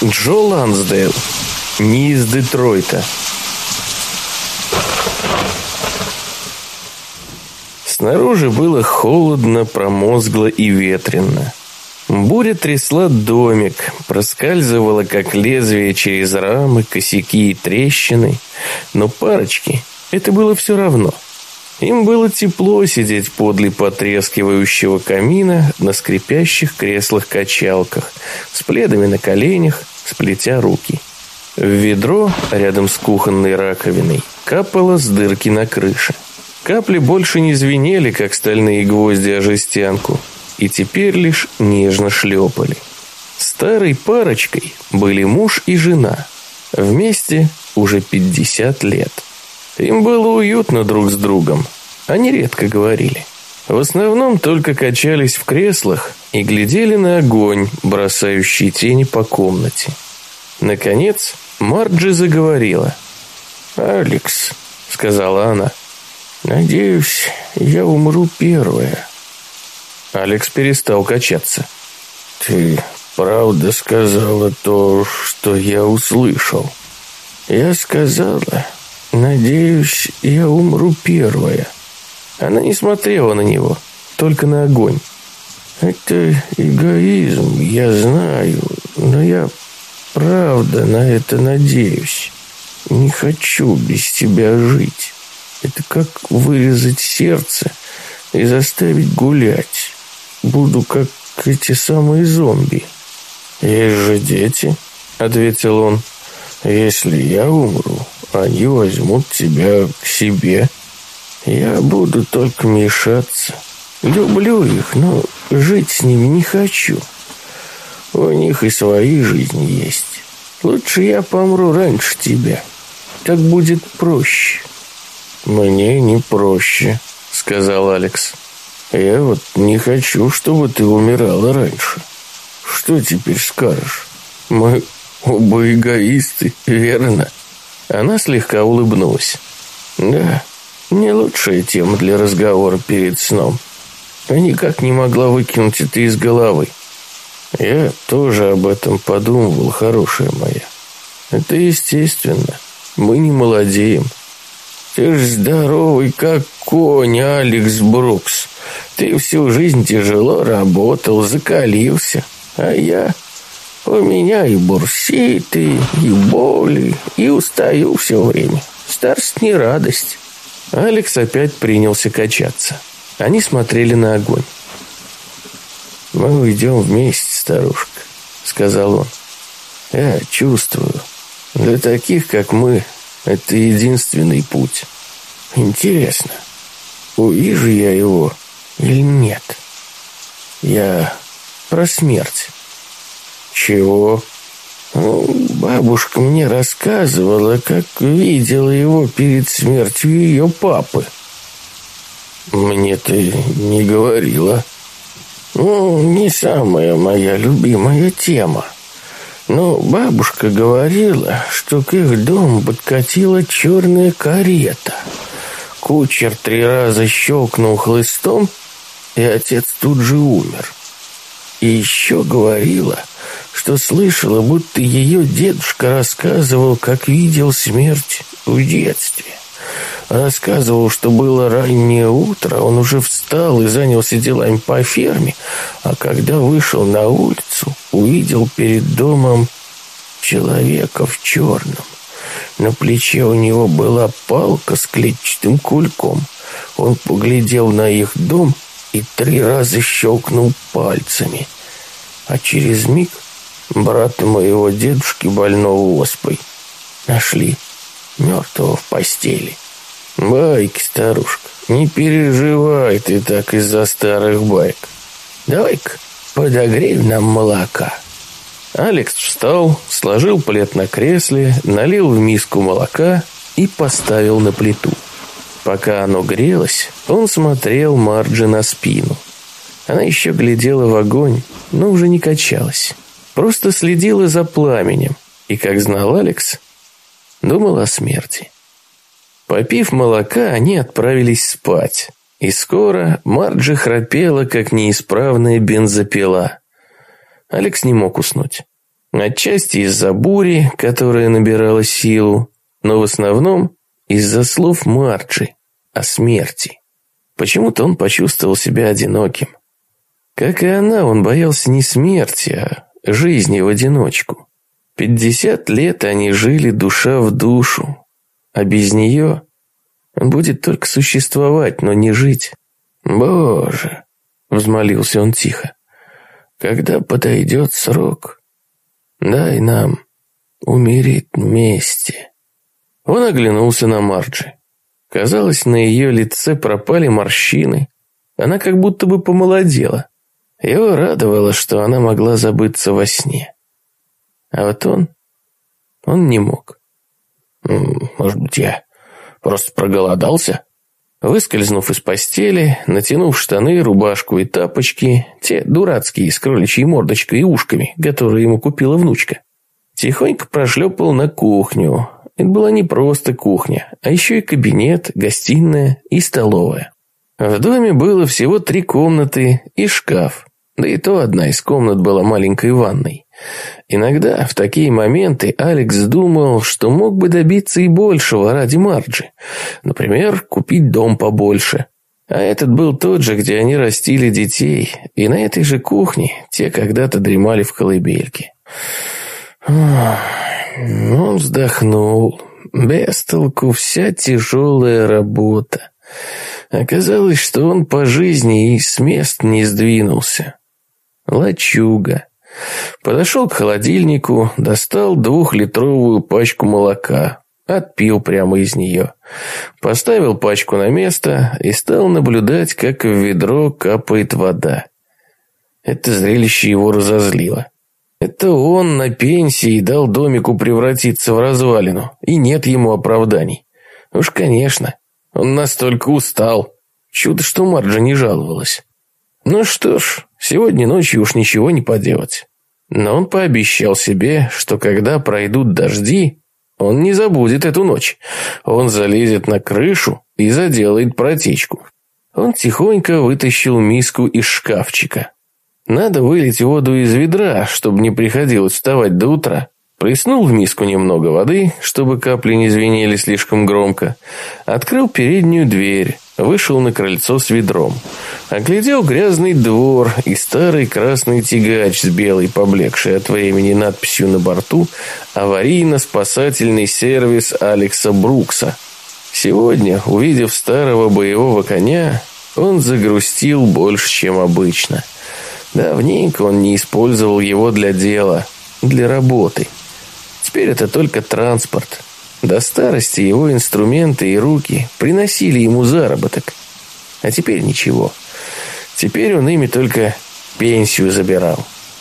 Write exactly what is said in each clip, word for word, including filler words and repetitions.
Джо Лансдейл, не из Детройта. Снаружи было холодно, промозгло и ветрено. Буря трясла домик, проскальзывала как лезвие через рамы, косяки и трещины, но парочке это было все равно. Им было тепло сидеть подле потрескивающего камина на скрипящих креслах-качалках, с пледами на коленях, сплетя руки. В ведро рядом с кухонной раковиной капало с дырки на крыше. Капли больше не звенели, как стальные гвозди о жестянку, и теперь лишь нежно шлепали. Старой парочкой были муж и жена. Вместе уже пятьдесят лет. Им было уютно друг с другом. Они редко говорили. В основном только качались в креслах и глядели на огонь, бросающий тени по комнате. Наконец, Марджи заговорила. «Алекс», — сказала она, — «надеюсь, я умру первая». Алекс перестал качаться. «Ты правда сказала то, что я услышал?» «Я сказала, надеюсь, я умру первая». Она не смотрела на него, только на огонь. «Это эгоизм, я знаю, но я правда на это надеюсь. Не хочу без тебя жить. Это как вырезать сердце и заставить гулять. Буду как эти самые зомби». «Есть же дети», — ответил он. «Если я умру, они возьмут тебя к себе. Я буду только мешаться. Люблю их, но жить с ними не хочу. У них и свои жизни есть. Лучше я помру раньше тебя. Так будет проще». «Мне не проще», — сказал Алекс. «Я вот не хочу, чтобы ты умирала раньше. Что теперь скажешь? Мы оба эгоисты, верно?» Она слегка улыбнулась. «Да, не лучшая тема для разговора перед сном. Я никак не могла выкинуть это из головы. Я тоже об этом подумывал, хорошая моя. Это естественно. Мы не молодеем. Ты ж здоровый, как конь, Алекс Брукс. Ты всю жизнь тяжело работал, закалился. А я... У меня и бурситы, и боли, и устаю все время. Старость не радость». Алекс опять принялся качаться. Они смотрели на огонь. «Мы уйдем вместе, старушка», — сказал он. «Я чувствую. Для таких, как мы, это единственный путь. Интересно, увижу я его или нет? Я про смерть». «Чего?» Ну, бабушка мне рассказывала, как видела его перед смертью ее папы. «Мне ты не говорила». «Ну, не самая моя любимая тема. Но бабушка говорила, что к их дому подкатила черная карета. Кучер три раза щелкнул хлыстом, и отец тут же умер. И еще говорила, что слышала, будто ее дедушка рассказывал, как видел смерть в детстве. Рассказывал, что было раннее утро, он уже встал и занялся делами по ферме, а когда вышел на улицу, увидел перед домом человека в черном. На плече у него была палка с клетчатым кульком. Он поглядел на их дом и три раза щелкнул пальцами. А через миг брата моего дедушки, больного оспой, нашли мертвого в постели». «Байки, старушка, не переживай ты так из-за старых байк. Давай-ка подогреем нам молока». Алекс встал, сложил плед на кресле, налил в миску молока и поставил на плиту. Пока оно грелось, он смотрел Марджи на спину. Она еще глядела в огонь, но уже не качалась. Просто следила за пламенем и, как знал Алекс, думала о смерти. Попив молока, они отправились спать. И скоро Марджи храпела, как неисправная бензопила. Алекс не мог уснуть. Отчасти из-за бури, которая набирала силу, но в основном из-за слов Марджи о смерти. Почему-то он почувствовал себя одиноким. Как и она, он боялся не смерти, а жизни в одиночку. Пятьдесят лет они жили душа в душу, а без нее он будет только существовать, но не жить. «Боже!» — взмолился он тихо. «Когда подойдет срок, дай нам умереть вместе». Он оглянулся на Марджи. Казалось, на ее лице пропали морщины. Она как будто бы помолодела. Его радовало, что она могла забыться во сне. А вот он... он не мог. «Может быть, я просто проголодался?» Выскользнув из постели, натянув штаны, рубашку и тапочки, те дурацкие с кроличьей мордочкой и ушками, которые ему купила внучка, тихонько прошлепал на кухню. Это была не просто кухня, а еще и кабинет, гостиная и столовая. В доме было всего три комнаты и шкаф, да и то одна из комнат была маленькой ванной. Иногда в такие моменты Алекс думал, что мог бы добиться и большего ради Марджи. Например, купить дом побольше. А этот был тот же, где они растили детей, и на этой же кухне те когда-то дремали в колыбельке. Он вздохнул. Без толку вся тяжелая работа. Оказалось, что он по жизни и с мест не сдвинулся. Лачуга. Подошел к холодильнику, достал двухлитровую пачку молока, отпил прямо из нее. Поставил пачку на место и стал наблюдать, как в ведро капает вода. Это зрелище его разозлило. Это он на пенсии дал домику превратиться в развалину, и нет ему оправданий. Уж, конечно, он настолько устал. Чудо, что Марджи не жаловалась. Ну что ж, сегодня ночью уж ничего не поделать. Но он пообещал себе, что когда пройдут дожди, он не забудет эту ночь. Он залезет на крышу и заделает протечку. Он тихонько вытащил миску из шкафчика. Надо вылить воду из ведра, чтобы не приходилось вставать до утра. Плеснул в миску немного воды, чтобы капли не звенели слишком громко. Открыл переднюю дверь, вышел на крыльцо с ведром. Оглядел грязный двор и старый красный тягач с белой, поблекшей от времени надписью на борту «Аварийно-спасательный сервис Алекса Брукса». Сегодня, увидев старого боевого коня, он загрустил больше, чем обычно. Давненько он не использовал его для дела, для работы. Теперь это только транспорт. До старости его инструменты и руки приносили ему заработок. А теперь ничего. Теперь он ими только пенсию забирал.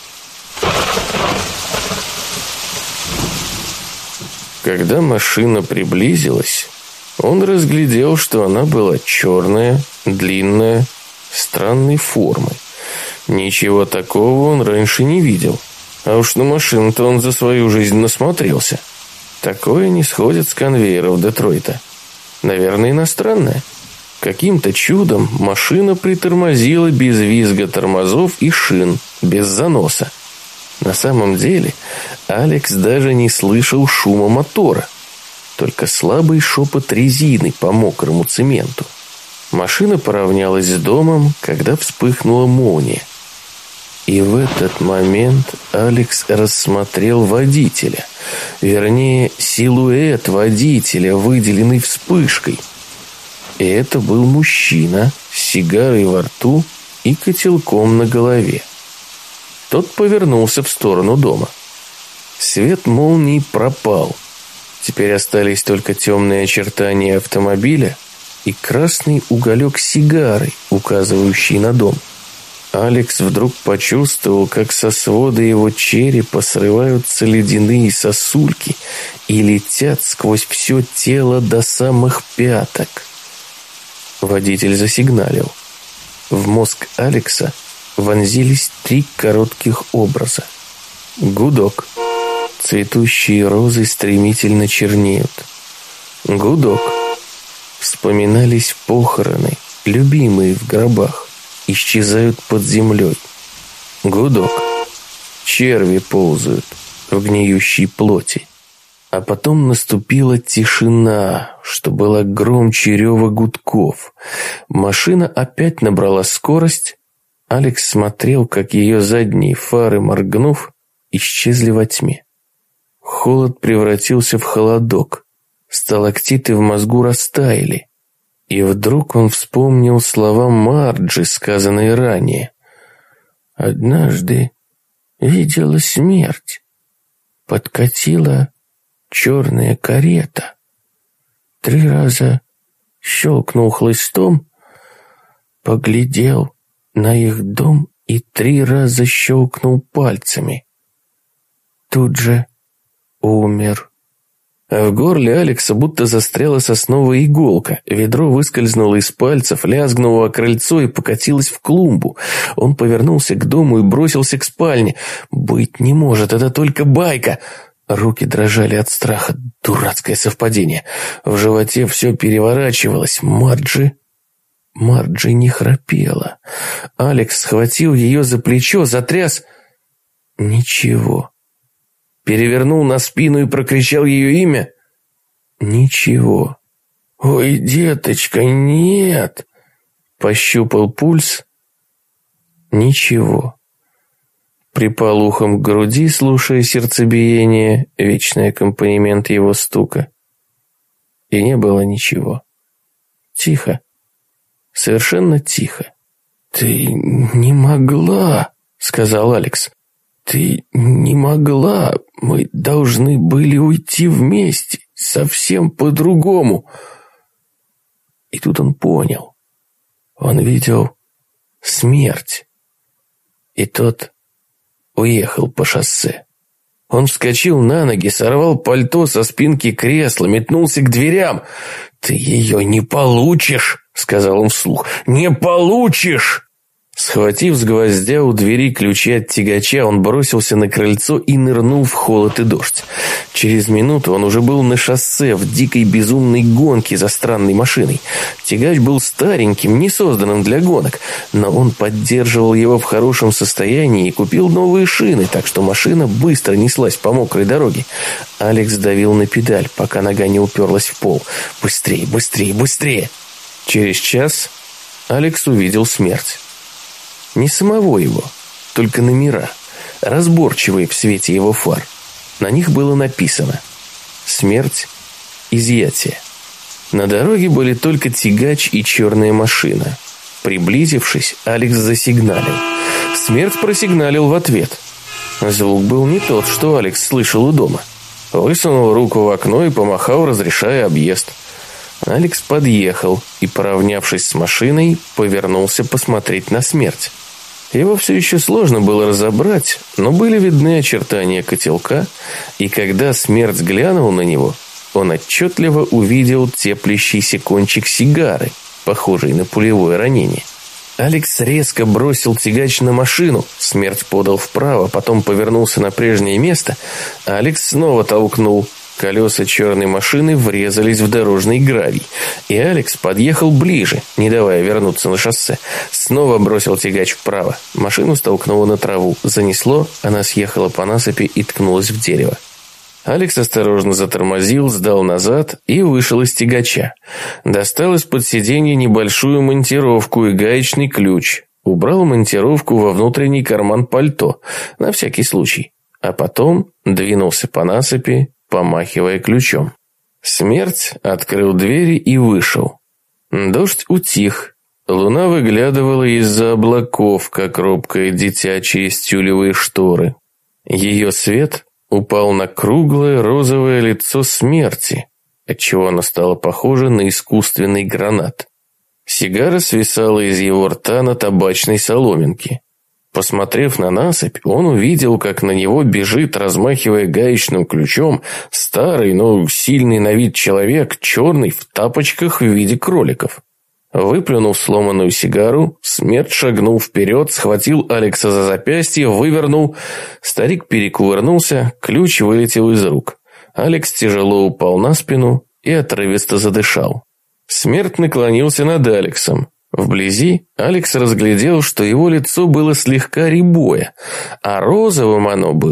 Когда машина приблизилась, он разглядел, что она была черная, длинная, странной формы. Ничего такого он раньше не видел. А уж на машину-то он за свою жизнь насмотрелся. Такое не сходит с конвейеров Детройта. Наверное, иностранное. Каким-то чудом машина притормозила без визга тормозов и шин, без заноса. На самом деле, Алекс даже не слышал шума мотора, только слабый шепот резины по мокрому цементу. Машина поравнялась с домом, когда вспыхнула молния. И в этот момент Алекс рассмотрел водителя, вернее, силуэт водителя, выделенный вспышкой. И это был мужчина с сигарой во рту и котелком на голове. Тот повернулся в сторону дома. Свет молнии пропал. Теперь остались только темные очертания автомобиля и красный уголек сигары, указывающий на дом. Алекс вдруг почувствовал, как со свода его черепа срываются ледяные сосульки и летят сквозь все тело до самых пяток. Водитель засигналил. В мозг Алекса вонзились три коротких образа. Гудок. Цветущие розы стремительно чернеют. Гудок. Вспоминались похороны, любимые в гробах. Исчезают под землей. Гудок. Черви ползают. в гниющей плоти. А потом наступила тишина, что была громче рева гудков. Машина опять набрала скорость. Алекс смотрел, как ее задние фары, моргнув, исчезли во тьме. Холод превратился в холодок. Сталактиты в мозгу растаяли. И вдруг он вспомнил слова Марджи, сказанные ранее. «Однажды видела смерть. Подкатила черная карета. Три раза щелкнул хлыстом, поглядел на их дом и три раза щелкнул пальцами. Тут же умер». А в горле Алекса будто застряла сосновая иголка. Ведро выскользнуло из пальцев, лязгнуло о крыльцо и покатилось в клумбу. Он повернулся к дому и бросился к спальне. «Быть не может, это только байка!» Руки дрожали от страха. Дурацкое совпадение. В животе все переворачивалось. Марджи... Марджи не храпела. Алекс схватил ее за плечо, затряс. Ничего. Перевернул на спину и прокричал ее имя. Ничего. «Ой, деточка, нет!» Пощупал пульс. Ничего. Припал ухом к груди, слушая сердцебиение, вечный аккомпанемент его стука. И не было ничего. Тихо. Совершенно тихо. «Ты не могла», — сказал Алекс. «Ты не могла. Мы должны были уйти вместе, совсем по-другому». И тут он понял. Он видел смерть. И тот уехал по шоссе. Он вскочил на ноги, сорвал пальто со спинки кресла, метнулся к дверям. «Ты ее не получишь», — сказал он вслух. «Не получишь!» Схватив с гвоздя у двери ключи от тягача, он бросился на крыльцо и нырнул в холод и дождь. Через минуту он уже был на шоссе в дикой безумной гонке за странной машиной. Тягач был стареньким, не созданным для гонок, но он поддерживал его в хорошем состоянии и купил новые шины, так что машина быстро неслась по мокрой дороге. Алекс давил на педаль, пока нога не уперлась в пол. «Быстрее, быстрее, быстрее!» Через час Алекс увидел смерть. Не самого его, только номера, разборчивые в свете его фар. На них было написано «Смерть, изъятие». На дороге были только тягач и черная машина. Приблизившись, Алекс засигналил. Смерть просигналил в ответ. Звук был не тот, что Алекс слышал у дома. Высунул руку в окно и помахал, разрешая объезд. Алекс подъехал и, поравнявшись с машиной, повернулся посмотреть на смерть. Его все еще сложно было разобрать, но были видны очертания котелка, и когда смерть глянул на него, он отчетливо увидел теплящийся кончик сигары, похожий на пулевое ранение. Алекс резко бросил тягач на машину, смерть подал вправо, потом повернулся на прежнее место, а Алекс снова толкнул. Колеса черной машины врезались в дорожный гравий, и Алекс подъехал ближе, не давая вернуться на шоссе. Снова бросил тягач вправо. Машину столкнуло на траву. Занесло, она съехала по насыпи и ткнулась в дерево. Алекс осторожно затормозил, сдал назад и вышел из тягача. Достал из-под сиденья небольшую монтировку и гаечный ключ. Убрал монтировку во внутренний карман пальто, на всякий случай. А потом двинулся по насыпи, помахивая ключом. Смерть открыл двери и вышел. Дождь утих. Луна выглядывала из-за облаков, как робкое дитя через тюлевые шторы. Ее свет упал на круглое розовое лицо смерти, отчего оно стало похоже на искусственный гранат. Сигара свисала из его рта на табачной соломинке. Посмотрев на насыпь, он увидел, как на него бежит, размахивая гаечным ключом, старый, но сильный на вид человек, черный, в тапочках в виде кроликов. Выплюнув сломанную сигару, смерть шагнул вперед, схватил Алекса за запястье, вывернул. Старик перекувырнулся, ключ вылетел из рук. Алекс тяжело упал на спину и отрывисто задышал. Смерть наклонился над Алексом. Вблизи Алекс разглядел, что его лицо было слегка рябое, а розовым оно было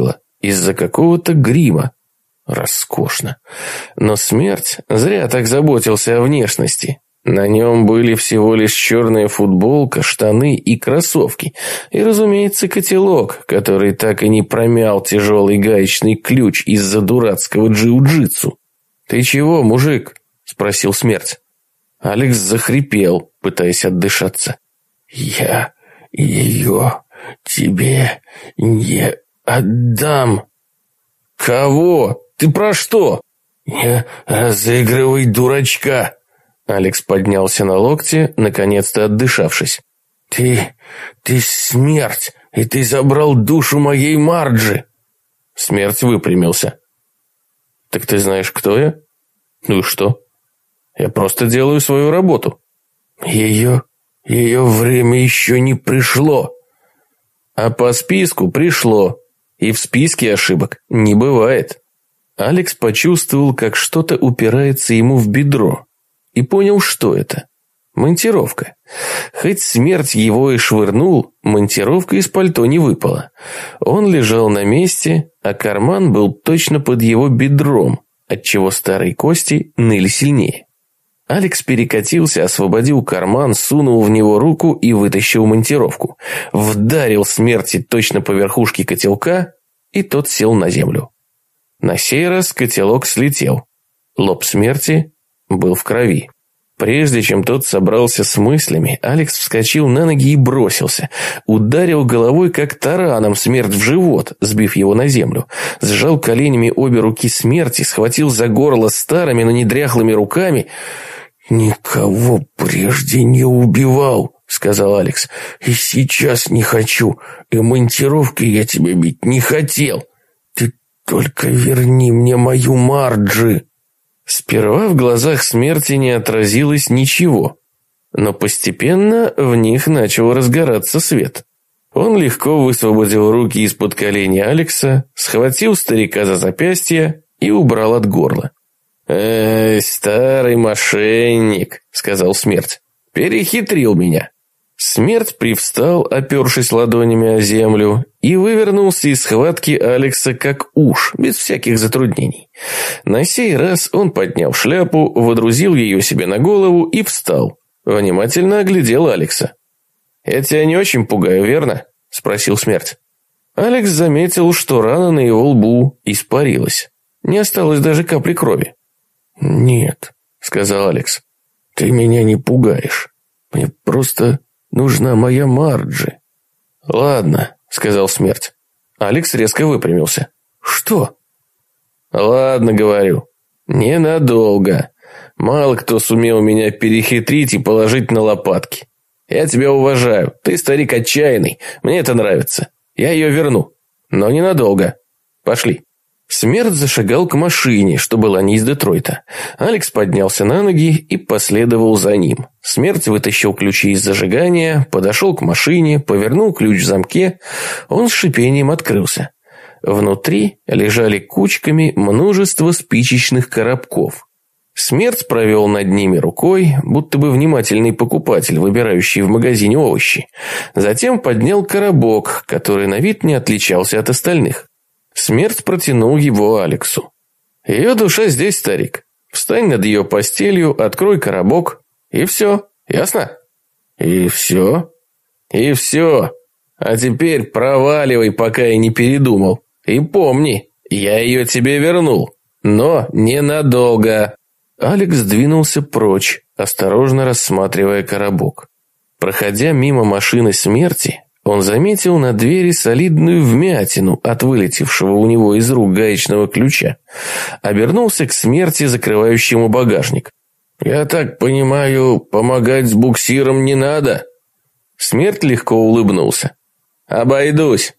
из-за какого-то грима. Роскошно. Но смерть зря так заботился о внешности. На нем были всего лишь черная футболка, штаны и кроссовки. И, разумеется, котелок, который так и не промял тяжелый гаечный ключ из-за дурацкого джиу-джитсу. «Ты чего, мужик?» – спросил смерть. Алекс захрипел, пытаясь отдышаться. «Я ее тебе не отдам». «Кого? Ты про что?» «Не разыгрывай дурачка». Алекс поднялся на локте, наконец-то отдышавшись. «Ты... ты смерть, и ты забрал душу моей Марджи!» Смерть выпрямился. «Так ты знаешь, кто я? Ну и что? Я просто делаю свою работу». «Ее... ее время еще не пришло». «А по списку пришло, и в списке ошибок не бывает». Алекс почувствовал, как что-то упирается ему в бедро. И понял, что это. Монтировка. Хоть смерть его и швырнул, монтировка из пальто не выпала. Он лежал на месте, а карман был точно под его бедром, отчего старые кости ныли сильнее. Алекс перекатился, освободил карман, сунул в него руку и вытащил монтировку. Вдарил смерти точно по верхушке котелка, и тот сел на землю. На сей раз котелок слетел. Лоб смерти был в крови. Прежде чем тот собрался с мыслями, Алекс вскочил на ноги и бросился. Ударил головой, как тараном, смерть в живот, сбив его на землю. Сжал коленями обе руки смерти, схватил за горло старыми, но не дряхлыми руками. «Никого прежде не убивал», — сказал Алекс. «И сейчас не хочу. И монтировкой я тебя бить не хотел. Ты только верни мне мою Марджи». Сперва в глазах смерти не отразилось ничего, но постепенно в них начал разгораться свет. Он легко высвободил руки из-под коленей Алекса, схватил старика за запястье и убрал от горла. «Эй, старый мошенник», — сказал смерть, — «перехитрил меня». Смерть привстал, опершись ладонями о землю, и вывернулся из схватки Алекса как уж, без всяких затруднений. На сей раз он поднял шляпу, водрузил ее себе на голову и встал. Внимательно оглядел Алекса. «Я тебя не очень пугаю, верно?» – спросил смерть. Алекс заметил, что рана на его лбу испарилась. Не осталось даже капли крови. «Нет», – сказал Алекс, – «ты меня не пугаешь. Мне просто... нужна моя Марджи». «Ладно», — сказал смерть. Алекс резко выпрямился. «Что?» «Ладно, говорю. Ненадолго. Мало кто сумел меня перехитрить и положить на лопатки. Я тебя уважаю. Ты старик отчаянный. Мне это нравится. Я ее верну. Но ненадолго. Пошли». Смерть зашагал к машине, что была не из Детройта. Алекс поднялся на ноги и последовал за ним. Смерть вытащил ключи из зажигания, подошел к машине, повернул ключ в замке. Он с шипением открылся. Внутри лежали кучками множество спичечных коробков. Смерть провел над ними рукой, будто бы внимательный покупатель, выбирающий в магазине овощи. Затем поднял коробок, который на вид не отличался от остальных. Смерть протянул его Алексу. «Ее душа здесь, старик. Встань над ее постелью, открой коробок, и все, ясно?» «И все?» «И все. А теперь проваливай, пока я не передумал. И помни, я ее тебе вернул, но ненадолго». Алекс двинулся прочь, осторожно рассматривая коробок. Проходя мимо машины смерти, он заметил на двери солидную вмятину от вылетевшего у него из рук гаечного ключа. Обернулся к смерти, закрывающему багажник. «Я так понимаю, помогать с буксиром не надо?» Смерть легко улыбнулся. «Обойдусь».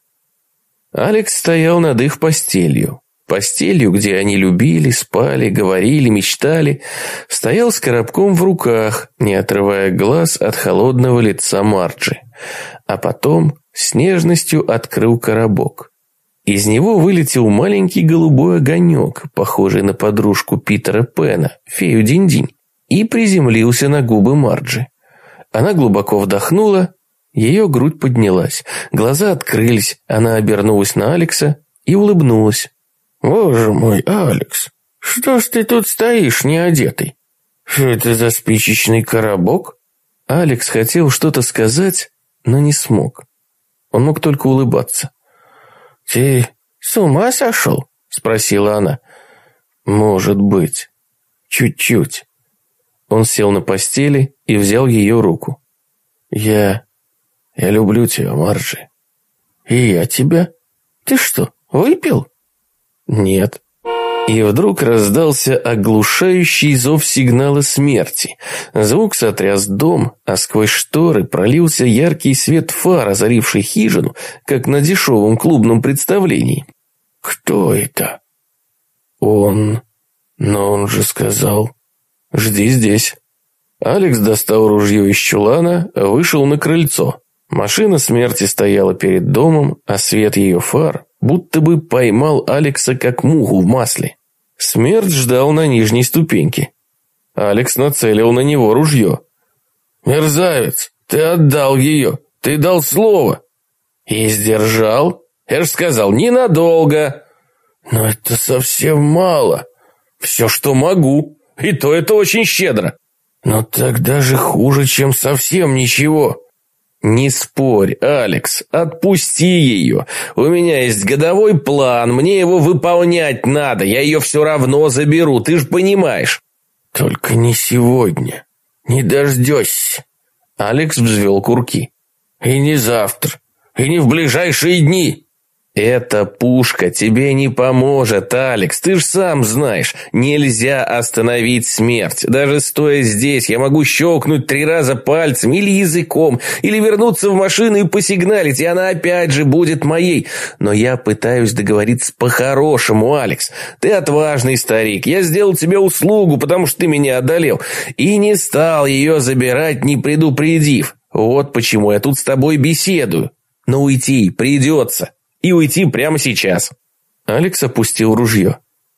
Алекс стоял над их постелью. Постелью, где они любили, спали, говорили, мечтали, стоял с коробком в руках, не отрывая глаз от холодного лица Марджи. А потом с нежностью открыл коробок. Из него вылетел маленький голубой огонек, похожий на подружку Питера Пэна, фею Динь-Динь, и приземлился на губы Марджи. Она глубоко вдохнула, ее грудь поднялась, глаза открылись, она обернулась на Алекса и улыбнулась. «Боже мой, Алекс, что ж ты тут стоишь неодетый? Что это за спичечный коробок?» Алекс хотел что-то сказать, но не смог. Он мог только улыбаться. «Ты с ума сошел?» — спросила она. «Может быть. Чуть-чуть». Он сел на постели и взял ее руку. «Я... я люблю тебя, Марджи». «И я тебя. Ты что, выпил?» «Нет». И вдруг раздался оглушающий зов сигнала смерти. Звук сотряс дом, а сквозь шторы пролился яркий свет фар, озаривший хижину, как на дешевом клубном представлении. «Кто это?» «Он... но он же сказал...» «Жди здесь». Алекс достал ружье из чулана, вышел на крыльцо. Машина смерти стояла перед домом, а свет ее фар будто бы поймал Алекса как муху в масле. Смерть ждал на нижней ступеньке. Алекс нацелил на него ружье. «Мерзавец, ты отдал ее, ты дал слово». «И сдержал? Я же сказал, ненадолго». «Но это совсем мало». «Все, что могу, и то это очень щедро». «Но тогда же хуже, чем совсем ничего». «Не спорь, Алекс, отпусти ее. У меня есть годовой план, мне его выполнять надо, я ее все равно заберу, ты же понимаешь». «Только не сегодня, не дождешься». Алекс взвел курки. «И не завтра, и не в ближайшие дни». «Эта пушка тебе не поможет, Алекс, ты ж сам знаешь, нельзя остановить смерть. Даже стоя здесь, я могу щелкнуть три раза пальцем или языком, или вернуться в машину и посигналить, и она опять же будет моей. Но я пытаюсь договориться по-хорошему, Алекс. Ты отважный старик, я сделал тебе услугу, потому что ты меня одолел, и не стал ее забирать, не предупредив. Вот почему я тут с тобой беседую. Но уйти придется. И уйти прямо сейчас». Алекс опустил ружье.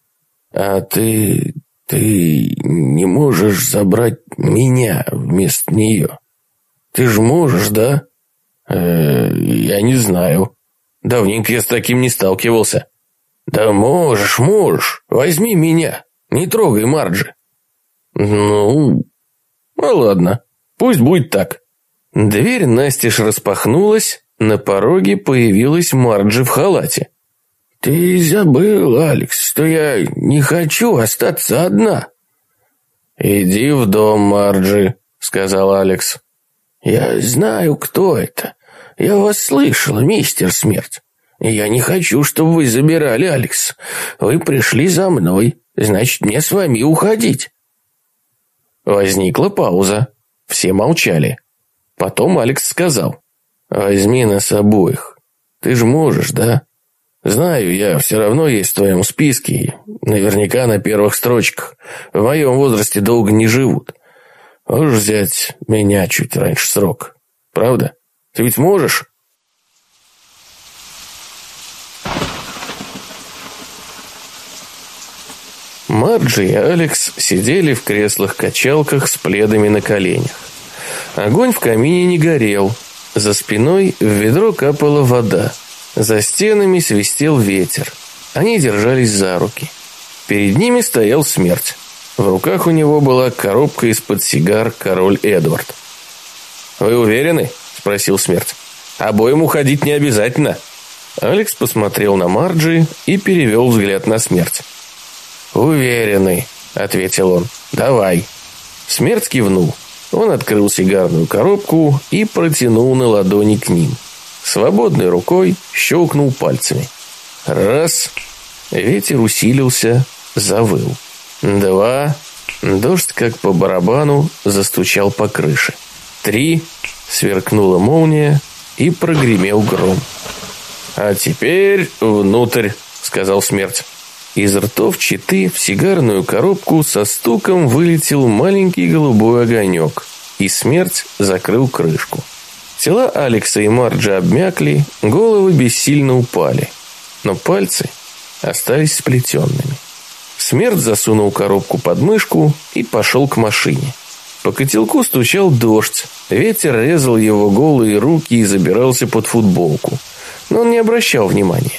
«А ты... ты не можешь забрать меня вместо нее? Ты же можешь, да?» э, «Я не знаю. Давненько я с таким не сталкивался». «Да можешь, можешь. Возьми меня. Не трогай Марджи». «Ну... ну ладно. Пусть будет так». Дверь настежь распахнулась. На пороге появилась Марджи в халате. «Ты забыл, Алекс, что я не хочу остаться одна». «Иди в дом, Марджи», — сказал Алекс. «Я знаю, кто это. Я вас слышала, мистер Смерть. И я не хочу, чтобы вы забирали Алекс. Вы пришли за мной, значит, мне с вами уходить». Возникла пауза. Все молчали. Потом Алекс сказал: «Возьми нас обоих. Ты же можешь, да? Знаю, я все равно есть в твоем списке, наверняка на первых строчках. В моем возрасте долго не живут. Можешь взять меня чуть раньше срока. Правда? Ты ведь можешь?» Марджи и Алекс сидели в креслах-качалках с пледами на коленях. Огонь в камине не горел. За спиной в ведро капала вода. За стенами свистел ветер. Они держались за руки. Перед ними стоял Смерть. В руках у него была коробка из-под сигар «Король Эдвард». «Вы уверены?» – спросил Смерть. «Обоим уходить не обязательно». Алекс посмотрел на Марджи и перевел взгляд на Смерть. «Уверены», – ответил он. «Давай». Смерть кивнул. Он открыл сигарную коробку и протянул на ладони к ним. Свободной рукой щелкнул пальцами. Раз. Ветер усилился, завыл. Два. Дождь, как по барабану, застучал по крыше. Три. Сверкнула молния и прогремел гром. «А теперь внутрь», — сказал Смерть. Из ртов Читы в сигарную коробку со стуком вылетел маленький голубой огонек, и Смерть закрыл крышку. Тела Алекса и Марджи обмякли, головы бессильно упали, но пальцы остались сплетенными. Смерть засунул коробку под мышку и пошел к машине. По котелку стучал дождь, ветер резал его голые руки и забирался под футболку, но он не обращал внимания.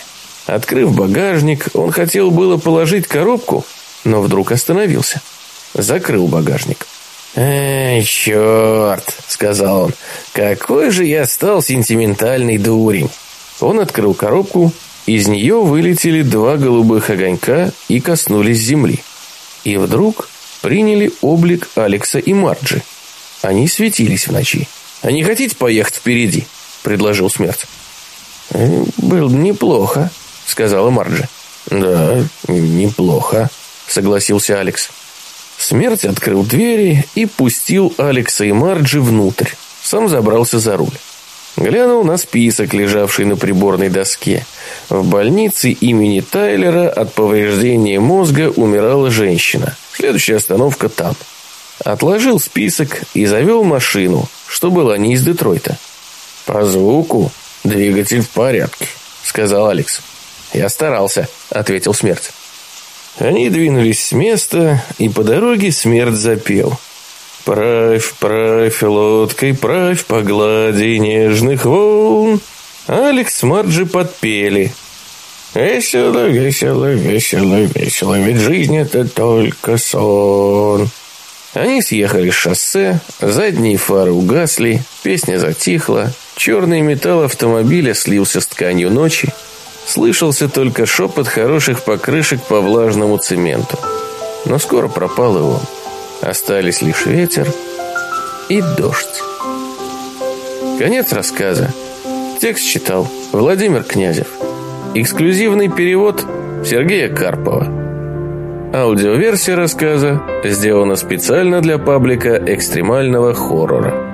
Открыв багажник, он хотел было положить коробку, но вдруг остановился. Закрыл багажник. «Эй, черт!» — сказал он. «Какой же я стал сентиментальный дурень!» Он открыл коробку, из нее вылетели два голубых огонька и коснулись земли. И вдруг приняли облик Алекса и Марджи. Они светились в ночи. «А не хотите поехать впереди?» — предложил Смерть. «Было бы неплохо», — сказала Марджи. «Да, неплохо», — согласился Алекс. Смерть открыл двери и пустил Алекса и Марджи внутрь. Сам забрался за руль. Глянул на список, лежавший на приборной доске. В больнице имени Тайлера от повреждения мозга умирала женщина. Следующая остановка там. Отложил список и завел машину, что была не из Детройта. «По звуку двигатель в порядке», — сказал Алекс. «Я старался», — ответил Смерть. Они двинулись с места, и по дороге Смерть запел. «Правь, правь, лодкой правь по глади нежных волн». Алекс с Марджи подпели. «Весело, весело, весело, весело, ведь жизнь — это только сон». Они съехали с шоссе, задние фары угасли, песня затихла, черный металл автомобиля слился с тканью ночи. Слышался только шепот хороших покрышек по влажному цементу. Но скоро пропал и он. Остались лишь ветер и дождь. Конец рассказа. Текст читал Владимир Князев. Эксклюзивный перевод Сергея Карпова. Аудиоверсия рассказа сделана специально для паблика экстремального хоррора.